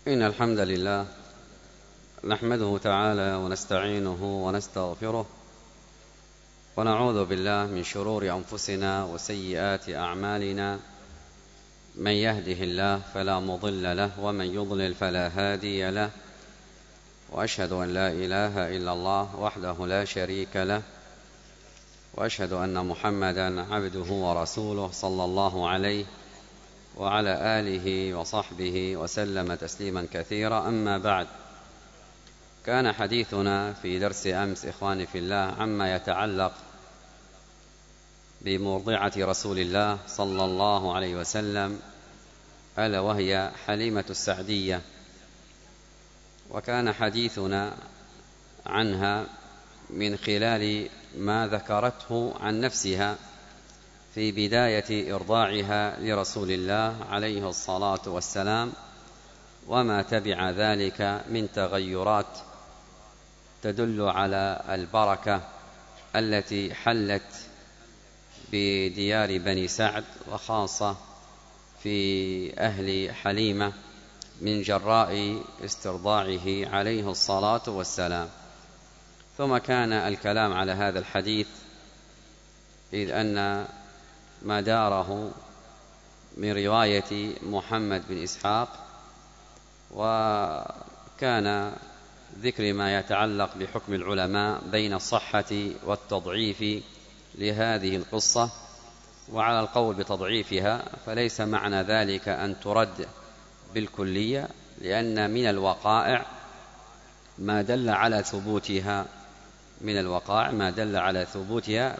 إن الحمد لله نحمده تعالى ونستعينه ونستغفره ونعوذ بالله من شرور أنفسنا وسيئات أعمالنا. من يهده الله فلا مضل له ومن يضلل فلا هادي له، وأشهد أن لا إله إلا الله وحده لا شريك له، وأشهد أن محمدا عبده ورسوله صلى الله عليه وعلى آله وصحبه وسلم تسليما كثيرا. أما بعد، كان حديثنا في درس أمس إخواني في الله عما يتعلق بمرضعة رسول الله صلى الله عليه وسلم، ألا وهي حليمة السعدية، وكان حديثنا عنها من خلال ما ذكرته عن نفسها في بداية إرضاعها لرسول الله عليه الصلاة والسلام، وما تبع ذلك من تغيرات تدل على البركة التي حلت بديار بني سعد، وخاصة في أهل حليمة من جراء استرضاعه عليه الصلاة والسلام. ثم كان الكلام على هذا الحديث إذ أن ما داره من رواية محمد بن إسحاق، وكان ذكر ما يتعلق بحكم العلماء بين الصحة والتضعيف لهذه القصة. وعلى القول بتضعيفها فليس معنى ذلك أن ترد بالكلية، لأن من الوقائع ما دل على ثبوتها، من الوقائع ما دل على ثبوتها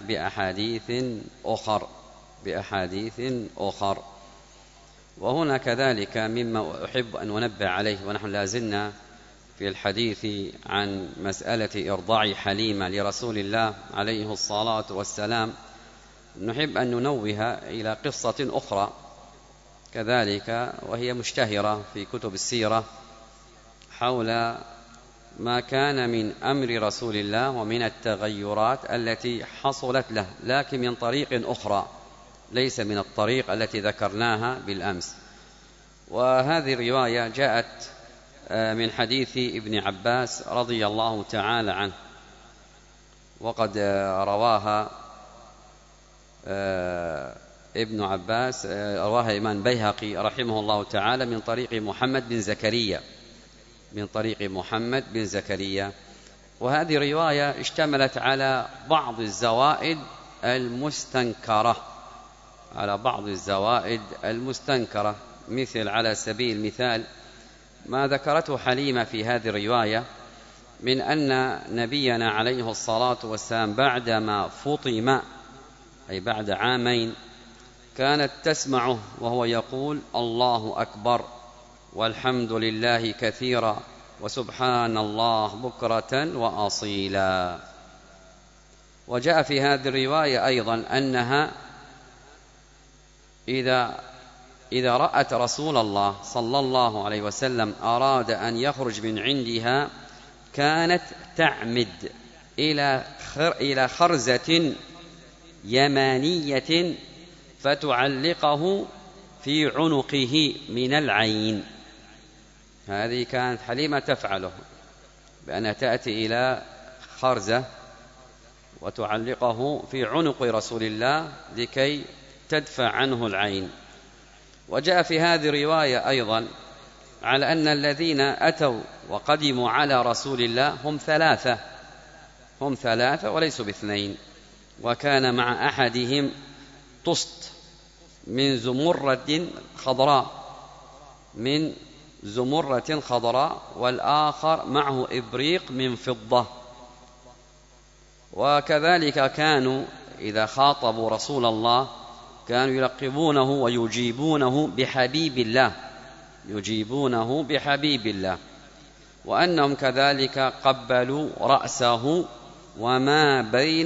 بأحاديث أخر. وهنا كذلك مما أحب أن أنبه عليه، ونحن لازلنا في الحديث عن مسألة إرضاع حليمة لرسول الله عليه الصلاة والسلام، نحب أن ننوه إلى قصة أخرى كذلك وهي مشتهرة في كتب السيرة حول ما كان من أمر رسول الله ومن التغيرات التي حصلت له، لكن من طريق أخرى ليس من الطريق التي ذكرناها بالأمس. وهذه الرواية جاءت من حديث ابن عباس رضي الله تعالى عنه، وقد رواها ابن عباس، رواها الإمام بيهقي رحمه الله تعالى من طريق محمد بن زكريا. وهذه رواية اشتملت على بعض الزوائد المستنكرة، مثل على سبيل المثال ما ذكرته حليمة في هذه الرواية من أن نبينا عليه الصلاة والسلام بعدما فطم، أي بعد عامين، كانت تسمعه وهو يقول: الله أكبر والحمد لله كثيرا وسبحان الله بكرة وأصيلا. وجاء في هذه الرواية أيضا أنها إذا رأت رسول الله صلى الله عليه وسلم أراد أن يخرج من عندها كانت تعمد إلى خرزة يمانية فتعلقه في عنقه من العين. هذه كانت حليمة تفعله، بأنها تأتي إلى خرزة وتعلقه في عنق رسول الله لكي تدفع عنه العين. وجاء في هذه الرواية أيضا على أن الذين أتوا وقدموا على رسول الله هم ثلاثة وليسوا باثنين، وكان مع أحدهم طست من زمرة خضراء، والآخر معه إبريق من فضة. وكذلك كانوا إذا خاطبوا رسول الله كانوا يلقبونه ويجيبونه بحبيب الله، وأنهم كذلك قبلوا رأسه وما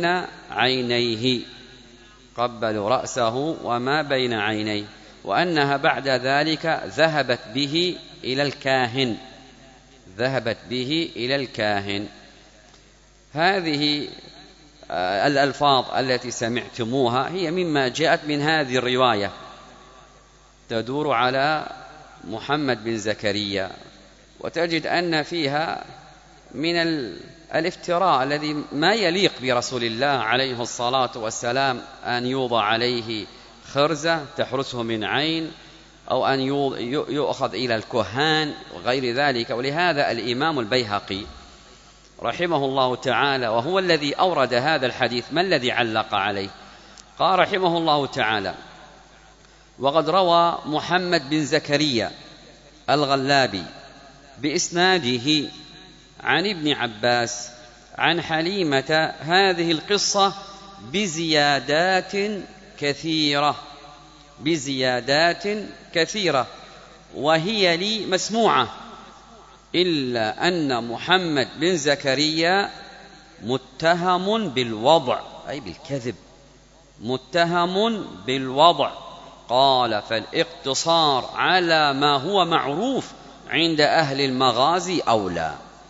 بين عينيه، وأنها بعد ذلك ذهبت به إلى الكاهن. هذه الألفاظ التي سمعتموها هي مما جاءت من هذه الرواية، تدور على محمد بن زكريا وتجد أن فيها من الافتراء الذي ما يليق برسول الله عليه الصلاة والسلام، أن يوضع عليه خرزة تحرسه من عين، أو أن يؤخذ إلى الكهان وغير ذلك. ولهذا الإمام البيهقي رحمه الله تعالى، وهو الذي أورد هذا الحديث، ما الذي علق عليه؟ قال رحمه الله تعالى: وقد روى محمد بن زكريا الغلابي بإسناده عن ابن عباس عن حليمة هذه القصة بزيادات كثيرة وهي لي مسموعة، إلا أن محمد بن زكريا متهم بالوضع، أي بالكذب، متهم بالوضع. قال: فالاقتصار على ما هو معروف عند أهل المغازي أولى.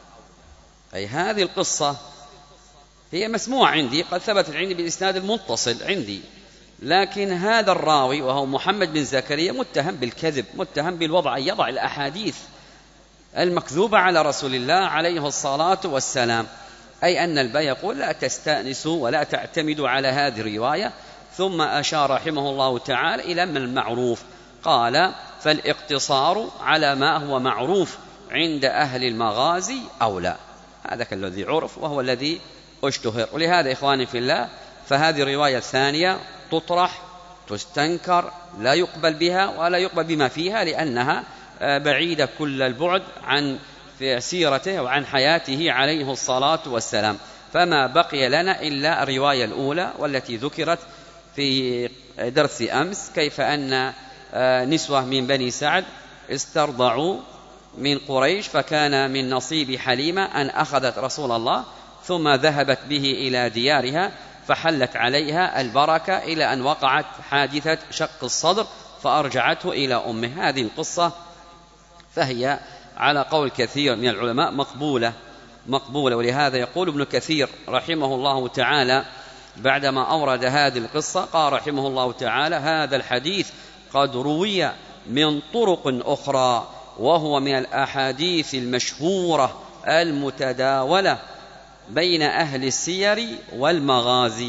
أي هذه القصة هي مسموعة عندي، قد ثبتت عندي بالإسناد المتصل عندي، لكن هذا الراوي وهو محمد بن زكريا متهم بالكذب، متهم بالوضع، أن يضع الأحاديث المكذوبة على رسول الله عليه الصلاة والسلام. أي أن البيهقي يقول: لا تستأنسوا ولا تعتمدوا على هذه الرواية. ثم أشار رحمه الله تعالى إلى من المعروف، قال: فالاقتصار على ما هو معروف عند أهل المغازي أولى. هذا الذي عرف وهو الذي اشتهر. ولهذا إخواني في الله، فهذه الرواية الثانية تطرح، تستنكر، لا يقبل بها ولا يقبل بما فيها، لأنها بعيدة كل البعد عن في سيرته وعن حياته عليه الصلاة والسلام. فما بقي لنا إلا الرواية الأولى والتي ذكرت في درس أمس، كيف أن نسوة من بني سعد استرضعوا من قريش، فكان من نصيب حليمة أن أخذت رسول الله ثم ذهبت به إلى ديارها، فحلت عليها البركة إلى أن وقعت حادثة شق الصدر فأرجعته إلى أمه. هذه القصة فهي على قول كثير من العلماء مقبولة. ولهذا يقول ابن كثير رحمه الله تعالى بعدما أورد هذه القصة، قال رحمه الله تعالى: هذا الحديث قد روي من طرق أخرى، وهو من الأحاديث المشهورة المتداولة بين أهل السير والمغازي.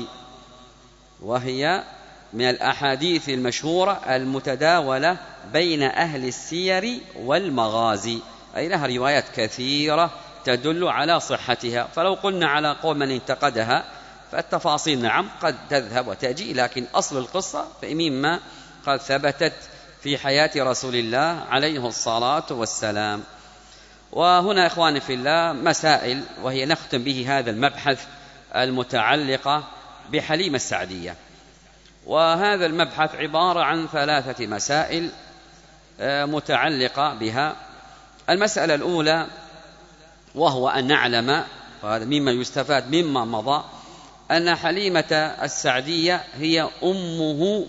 وهي من الأحاديث المشهورة المتداولة بين أهل السير والمغازي، أي لها روايات كثيرة تدل على صحتها. فلو قلنا على قول من انتقدها فالتفاصيل نعم قد تذهب وتأتي، لكن أصل القصة مما قد ثبتت في حياة رسول الله عليه الصلاة والسلام. وهنا إخواني في الله مسائل، وهي نختم به هذا المبحث المتعلقة بحليمة السعدية. وهذا المبحث عبارة عن 3 مسائل متعلقة بها. المسألة الأولى، وهو أن نعلم، وهذا مما يستفاد مما مضى، أن حليمة السعدية هي أمه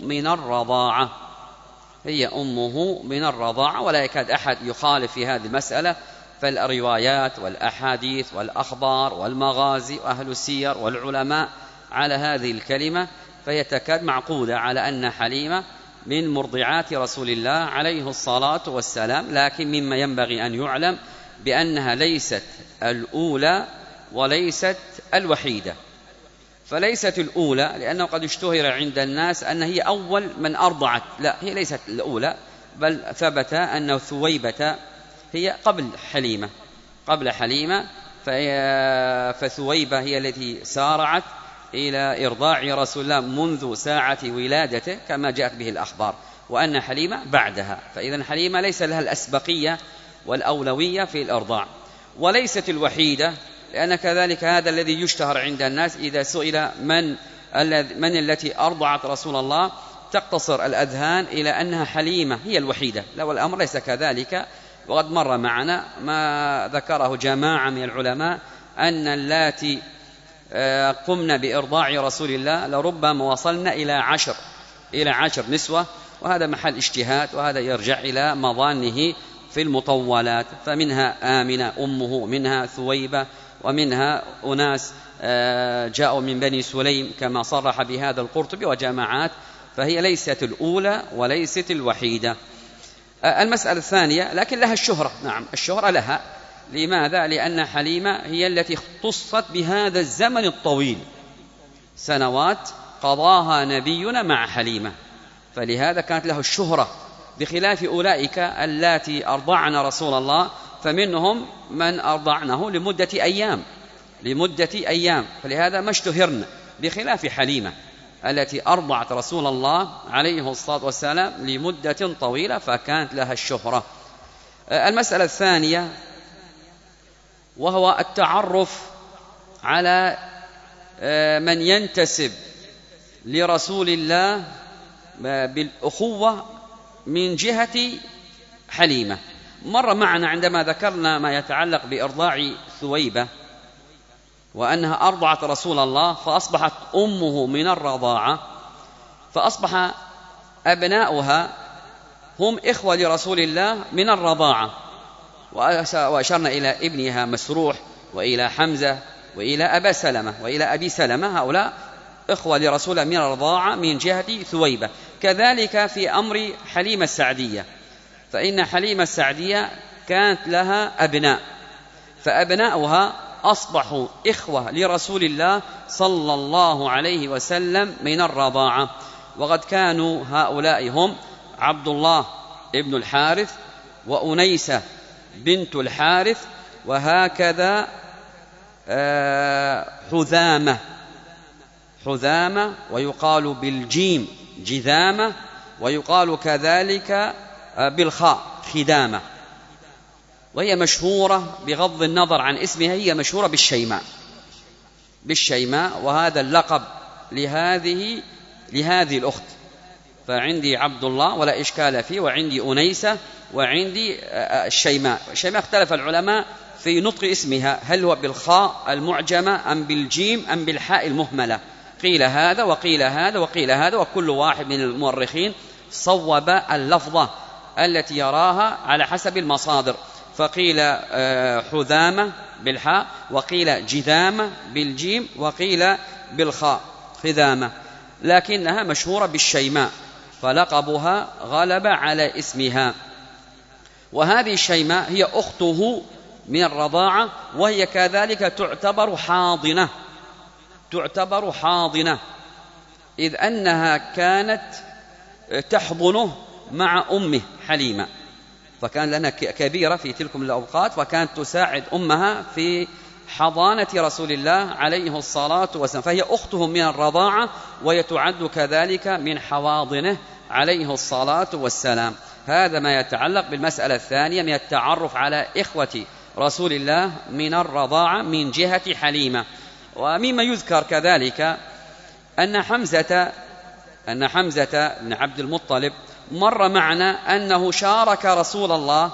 من الرضاعة، ولا يكاد أحد يخالف في هذه المسألة. فالروايات والأحاديث والأخبار والمغازي وأهل السير والعلماء على هذه الكلمة، فهي تكاد معقودة على أن حليمة من مرضعات رسول الله عليه الصلاة والسلام. لكن مما ينبغي أن يعلم بأنها ليست الأولى وليست الوحيدة. فليست الأولى لأنه قد اشتهر عند الناس أن هي أول من أرضعت، لا، هي ليست الأولى، بل ثبت أن ثويبة هي قبل حليمة، فثويبة هي التي سارعت إلى إرضاع رسول الله منذ ساعة ولادته كما جاءت به الأخبار، وأن حليمة بعدها. فإذا حليمة ليس لها الأسبقية والأولوية في الإرضاع، وليست الوحيدة، لأن كذلك هذا الذي يشتهر عند الناس إذا سئل من التي أرضعت رسول الله تقتصر الأذهان إلى أنها حليمة هي الوحيدة. لا، والأمر ليس كذلك. وقد مر معنا ما ذكره جماعة من العلماء أن اللاتي قمنا بإرضاع رسول الله لربما وصلنا إلى 10 نسوة، وهذا محل اجتهاد، وهذا يرجع إلى مظانه في المطولات. فمنها آمنة أمه، منها ثويبة، ومنها أناس جاءوا من بني سليم كما صرح بهذا القرطبي وجماعات. فهي ليست الأولى وليست الوحيدة. المسألة الثانية، لكن لها الشهرة، نعم الشهرة لها. لماذا؟ لأن حليمة هي التي اختصت بهذا الزمن الطويل، سنوات قضاها نبينا مع حليمة، فلهذا كانت له الشهرة، بخلاف أولئك اللاتي أرضعن رسول الله، فمنهم من أرضعنه لمدة أيام، فلهذا ما اشتهرن، بخلاف حليمة التي أرضعت رسول الله عليه الصلاة والسلام لمدة طويلة، فكانت لها الشهرة. المسألة الثانية وهو التعرف على من ينتسب لرسول الله بالأخوة من جهة حليمة. مر معنا عندما ذكرنا ما يتعلق بإرضاع ثويبة وأنها أرضعت رسول الله فأصبحت أمه من الرضاعة، فأصبح أبناؤها هم إخوة لرسول الله من الرضاعة، وأشرنا إلى ابنها مسروح وإلى حمزة وإلى أبي سلمة، هؤلاء إخوة لرسول الله من الرضاعة من جهة ثويبة. كذلك في أمر حليمة السعدية، فإن حليمة السعدية كانت لها أبناء، فأبناؤها أصبحوا إخوة لرسول الله صلى الله عليه وسلم من الرضاعة، وقد كانوا هؤلاء هم عبد الله ابن الحارث وأنيسة بنت الحارث، وهكذا حذامة ويقال بالجيم جذامة، ويقال كذلك بالخاء خدامة، وهي مشهورة بغض النظر عن اسمها، هي مشهورة بالشيماء، وهذا اللقب لهذه الأخت. فعندي عبد الله ولا إشكال فيه، وعندي أنيسة، وعندي الشيماء. اختلف العلماء في نطق اسمها، هل هو بالخاء المعجمة أم بالجيم أم بالحاء المهملة؟ قيل هذا وقيل هذا وقيل هذا، وكل واحد من المؤرخين صوب اللفظة التي يراها على حسب المصادر، فقيل حذامة بالحاء، وقيل جذامة بالجيم، وقيل بالخاء خذامة، لكنها مشهورة بالشيماء، فلقبها غلب على اسمها. وهذه الشيماء هي أخته من الرضاعة، وهي كذلك تعتبر حاضنة، إذ أنها كانت تحضنه مع أمه حليمة، فكان لنا كبيرة في تلكم الأوقات، وكانت تساعد أمها في حضانة رسول الله عليه الصلاة والسلام، فهي أخته من الرضاعة، ويتعد كذلك من حواضنه عليه الصلاة والسلام. هذا ما يتعلق بالمسألة الثانية من التعرف على إخوة رسول الله من الرضاعة من جهة حليمة. ومما يذكر كذلك أن حمزة بن عبد المطلب مر معنا أنه شارك رسول الله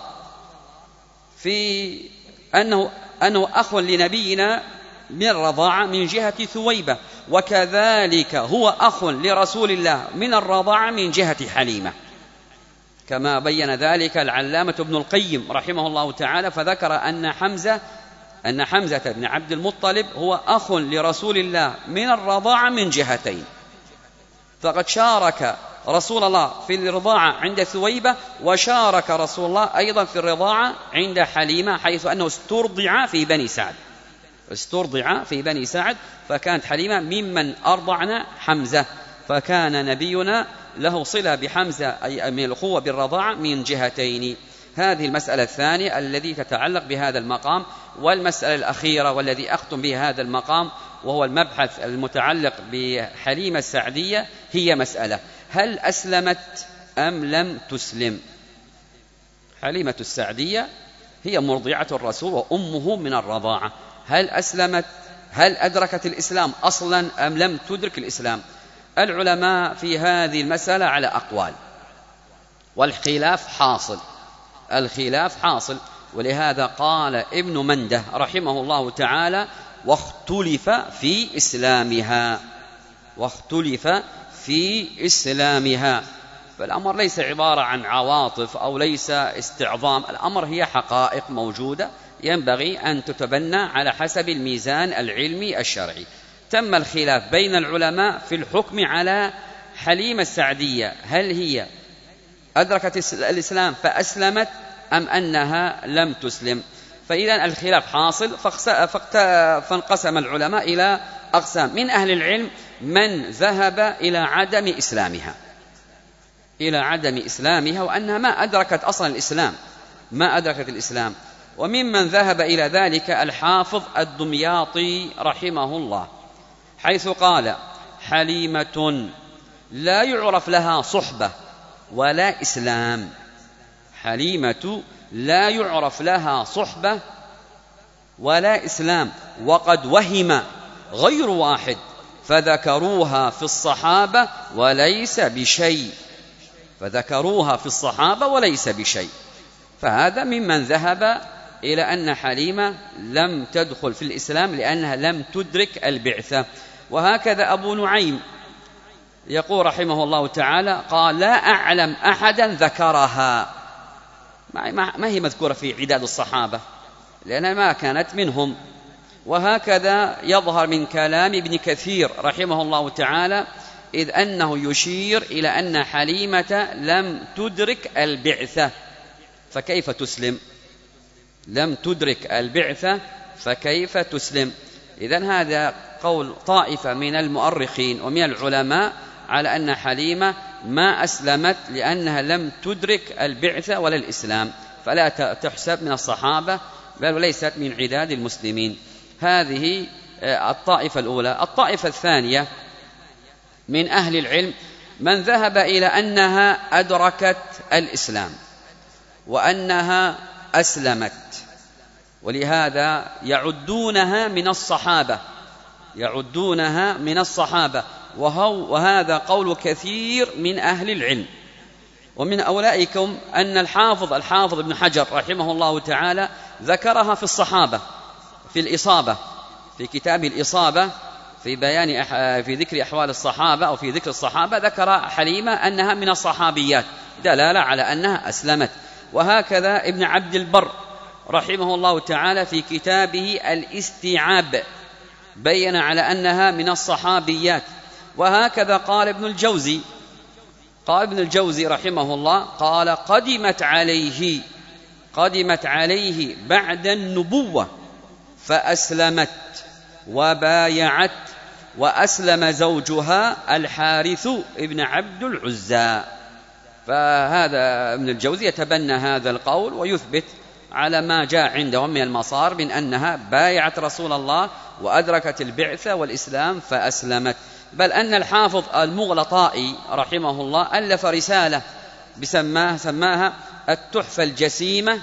في أنه أخ لنبينا من الرضاعة من جهة ثويبة، وكذلك هو أخ لرسول الله من الرضاعة من جهة حليمة، كما بين ذلك العلامة ابن القيم رحمه الله تعالى، فذكر أن حمزة بن عبد المطلب هو أخ لرسول الله من الرضاعة من جهتين، فقد شارك رسول الله في الرضاعة عند ثويبة، وشارك رسول الله أيضا في الرضاعة عند حليمة، حيث أنه استرضع في بني سعد، فكانت حليمة ممن أرضعنا حمزة، فكان نبينا له صلة بحمزة أي من الأخوة بالرضاعة من جهتين. هذه المسألة الثانية التي تتعلق بهذا المقام. والمسألة الأخيرة والذي أختم بها هذا المقام وهو المبحث المتعلق بحليمة السعدية، هي مسألة: هل أسلمت أم لم تسلم؟ حليمة السعدية هي مرضعة الرسول وأمه من الرضاعة، هل أسلمت؟ هل أدركت الإسلام أصلا أم لم تدرك الإسلام؟ العلماء في هذه المسألة على أقوال، والخلاف حاصل، ولهذا قال ابن منده رحمه الله تعالى: واختلف في إسلامها. فالأمر ليس عبارة عن عواطف أو ليس استعظام، الأمر هي حقائق موجودة ينبغي أن تتبنى على حسب الميزان العلمي الشرعي. تم الخلاف بين العلماء في الحكم على حليمة السعدية، هل هي أدركت الإسلام فأسلمت أم أنها لم تسلم. فإذا الخلاف حاصل، فانقسم العلماء إلى أقسام. من أهل العلم من ذهب إلى عدم إسلامها وأنها ما أدركت أصلا الإسلام، ما أدركت الإسلام. وممن ذهب إلى ذلك الحافظ الدمياطي رحمه الله، حيث قال: حليمة لا يعرف لها صحبة ولا إسلام. حليمة لا يعرف لها صحبة ولا إسلام، وقد وهم غير واحد فذكروها في الصحابة وليس بشيء. فهذا ممن ذهب إلى أن حليمة لم تدخل في الإسلام لأنها لم تدرك البعثة. وهكذا أبو نعيم يقول رحمه الله تعالى: قال: لا أعلم أحدا ذكرها، ما هي مذكورة في عداد الصحابة لأنها ما كانت منهم. وهكذا يظهر من كلام ابن كثير رحمه الله تعالى، إذ أنه يشير إلى أن حليمة لم تدرك البعثة فكيف تسلم؟ لم تدرك البعثة فكيف تسلم؟ إذن هذا قول طائفة من المؤرخين ومن العلماء على أن حليمة ما أسلمت لأنها لم تدرك البعثة ولا الإسلام، فلا تحسب من الصحابة بل وليست من عداد المسلمين. هذه الطائفة الأولى. الطائفة الثانية من أهل العلم من ذهب إلى أنها أدركت الإسلام وأنها أسلمت، ولهذا يعدونها من الصحابة، وهذا قول كثير من أهل العلم. ومن أولئكم أن الحافظ ابن حجر رحمه الله تعالى ذكرها في الصحابة في الإصابة، في كتاب الإصابة في ذكر أحوال الصحابة أو في ذكر الصحابة، ذكر حليمة أنها من الصحابيات دلالة على أنها أسلمت. وهكذا ابن عبد البر رحمه الله تعالى في كتابه الاستيعاب بين على أنها من الصحابيات. وهكذا قال ابن الجوزي رحمه الله، قال: قدمت عليه بعد النبوة فأسلمت وبايعت، وأسلم زوجها الحارث ابن عبد العزى. فهذا ابن الجوزي يتبنى هذا القول ويثبت على ما جاء عندهم من المصار من أنها بايعت رسول الله وأدركت البعثة والإسلام فأسلمت. بل أن الحافظ المغلطائي رحمه الله ألف رسالة سماها التحفة الجسيمة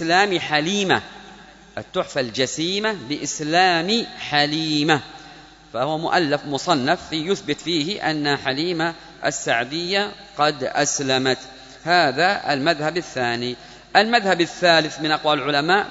بإسلام حليمة، فهو مصنف يثبت فيه أن حليمة السعدية قد أسلمت. هذا المذهب الثاني. المذهب الثالث من أقوال العلماء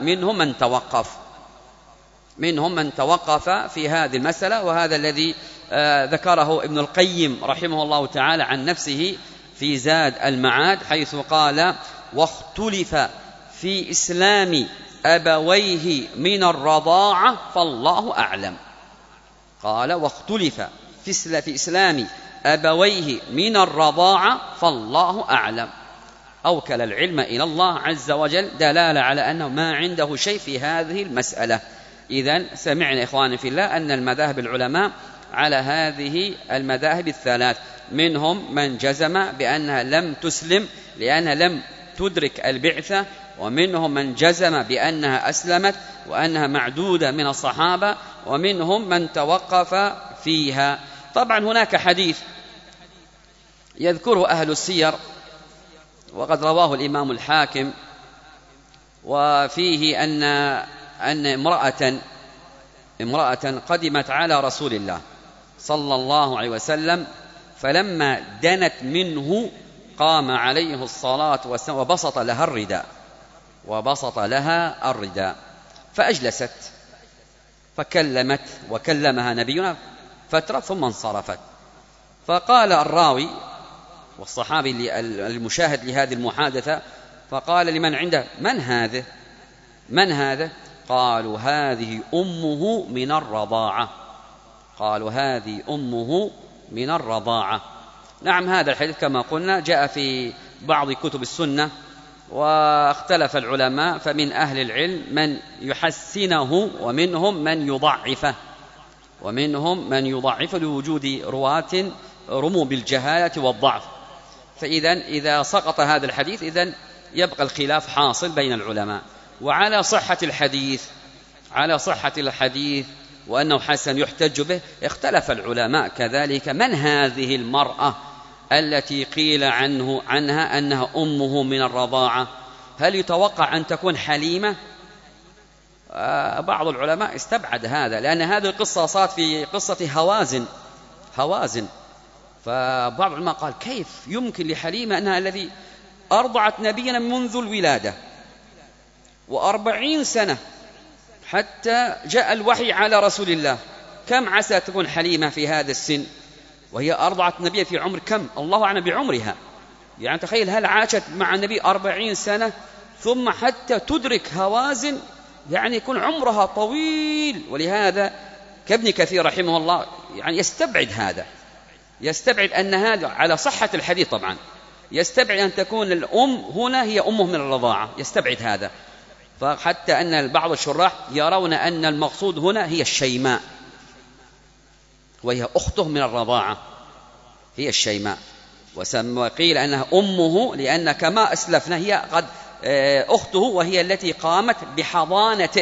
منهم من توقف في هذه المسألة، وهذا الذي ذكره ابن القيم رحمه الله تعالى عن نفسه في زاد المعاد، حيث قال: واختلف في إسلام أبويه من الرضاعة فالله أعلم. قال: واختلف في إسلام أبويه من الرضاعة فالله أعلم. أوكل العلم إلى الله عز وجل، دلالة على أنه ما عنده شيء في هذه المسألة. إذن سمعنا إخواني في الله أن المذاهب العلماء على هذه المذاهب الثلاث، منهم من جزم بأنها لم تسلم لأنها لم تدرك البعثة، ومنهم من جزم بأنها أسلمت وأنها معدودة من الصحابة، ومنهم من توقف فيها. طبعا هناك حديث يذكره أهل السير وقد رواه الإمام الحاكم، وفيه أن امرأة قدمت على رسول الله صلى الله عليه وسلم، فلما دنت منه قام عليه الصلاة والسلام وبسط لها الرداء فأجلست، وكلمها نبينا فترة ثم انصرفت. فقال الراوي والصحابي المشاهد لهذه المحادثة، فقال لمن عنده: من هذا؟ قالوا: هذه أمه من الرضاعة. نعم، هذا الحديث كما قلنا جاء في بعض كتب السنة، واختلف العلماء، فمن أهل العلم من يحسنه ومنهم من يضعف لوجود رواة رموا بالجهالة والضعف. فإذا إذا سقط هذا الحديث إذن يبقى الخلاف حاصل بين العلماء. وعلى صحة الحديث وأنه حسن يحتج به اختلف العلماء كذلك. من هذه المرأة التي قيل عنها أنها أمه من الرضاعة؟ هل يتوقع أن تكون حليمة؟ بعض العلماء استبعد هذا، لأن هذه القصة صارت في قصة هوازن. فبعض العلماء قال كيف يمكن لحليمة أنها الذي أرضعت نبينا منذ الولادة 40 سنة حتى جاء الوحي على رسول الله، كم عسى تكون حليمة في هذا السن وهي أرضعت نبيا في عمر كم؟ الله أعلم بعمرها. يعني تخيل، هل عاشت مع النبي 40 سنة ثم حتى تدرك هوازن؟ يعني يكون عمرها طويل. ولهذا كابن كثير رحمه الله يعني يستبعد أن هذا على صحة الحديث، طبعا يستبعد أن تكون الأم هنا هي أمه من الرضاعة، يستبعد هذا. فحتى أن بعض الشراح يرون أن المقصود هنا هي الشيماء، وهي أخته من الرضاعة، هي الشيماء. وقيل أنها أمه لأن كما أسلفنا هي قد أخته، وهي التي قامت بحضانته،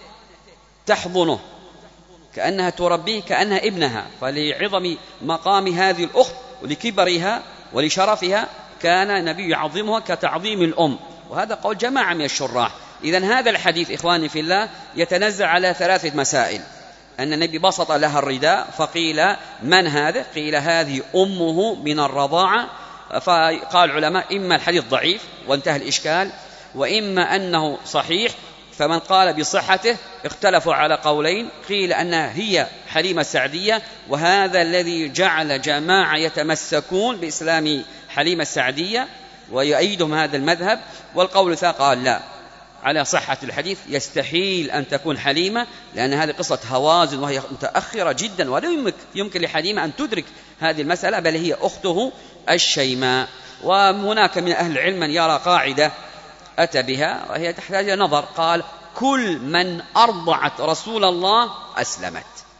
تحضنه كأنها تربيه كأنها ابنها. فلعظم مقام هذه الأخت ولكبرها ولشرفها كان النبي يعظمها كتعظيم الأم. وهذا قول جماعة من الشراح. إذن هذا الحديث إخواني في الله يتنزع على 3 مسائل: أن النبي بسط لها الرداء فقيل من هذا؟ قيل هذه أمه من الرضاعة. فقال العلماء إما الحديث ضعيف وانتهى الإشكال، وإما أنه صحيح. فمن قال بصحته اختلفوا على قولين: قيل أنها هي حليمة السعدية، وهذا الذي جعل جماعة يتمسكون بإسلام حليمة السعدية ويؤيدهم هذا المذهب. والقول الثاني قال لا، على صحة الحديث يستحيل أن تكون حليمة، لأن هذه قصة هوازن وهي متأخرة جدا، ولا يمكن لحليمة أن تدرك هذه المسألة، بل هي أخته الشيماء. وهناك من أهل العلم من يرى قاعدة أتى بها وهي تحتاج إلى نظر، قال: كل من أرضعت رسول الله أسلمت.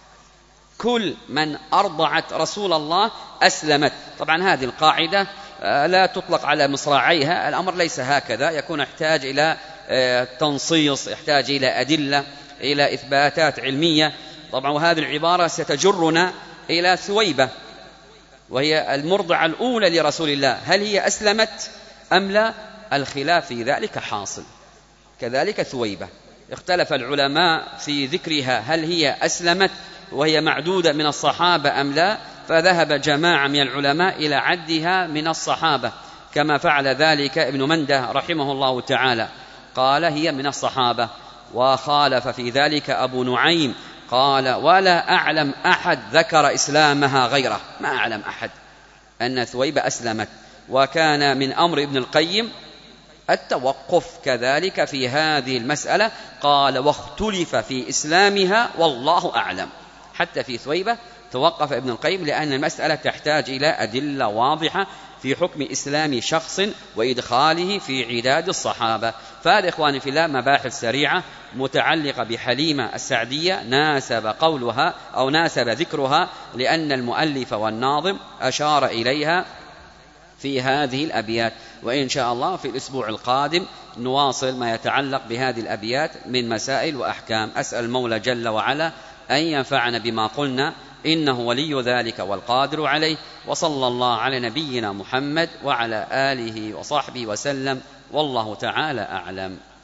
كل من أرضعت رسول الله أسلمت. طبعا هذه القاعدة لا تطلق على مصراعيها، الأمر ليس هكذا، يكون يحتاج إلى تنصيص، يحتاج إلى أدلة، إلى إثباتات علمية. طبعا وهذه العبارة ستجرنا إلى ثويبة، وهي المرضعة الأولى لرسول الله، هل هي أسلمت أم لا؟ الخلاف في ذلك حاصل. كذلك ثويبة اختلف العلماء في ذكرها، هل هي أسلمت وهي معدودة من الصحابة أم لا؟ فذهب جماعة من العلماء إلى عدها من الصحابة، كما فعل ذلك ابن منده رحمه الله تعالى، قال هي من الصحابة. وخالف في ذلك أبو نعيم، قال: ولا أعلم أحد ذكر إسلامها غيره، ما أعلم أحد أن ثويبة أسلمت. وكان من أمر ابن القيم التوقف كذلك في هذه المسألة، قال: واختلف في إسلامها والله أعلم. حتى في ثويبة توقف ابن القيم، لأن المسألة تحتاج إلى أدلة واضحة في حكم إسلام شخص وإدخاله في عداد الصحابة. فهذا إخواني في الله مباحث سريعة متعلقة بحليمة السعدية ناسب قولها أو ناسب ذكرها، لأن المؤلف والناظم أشار إليها في هذه الأبيات. وإن شاء الله في الأسبوع القادم نواصل ما يتعلق بهذه الأبيات من مسائل وأحكام. أسأل المولى جل وعلا أن ينفعنا بما قلنا، إنه ولي ذلك والقادر عليه. وصلى الله على نبينا محمد وعلى آله وصحبه وسلم، والله تعالى أعلم.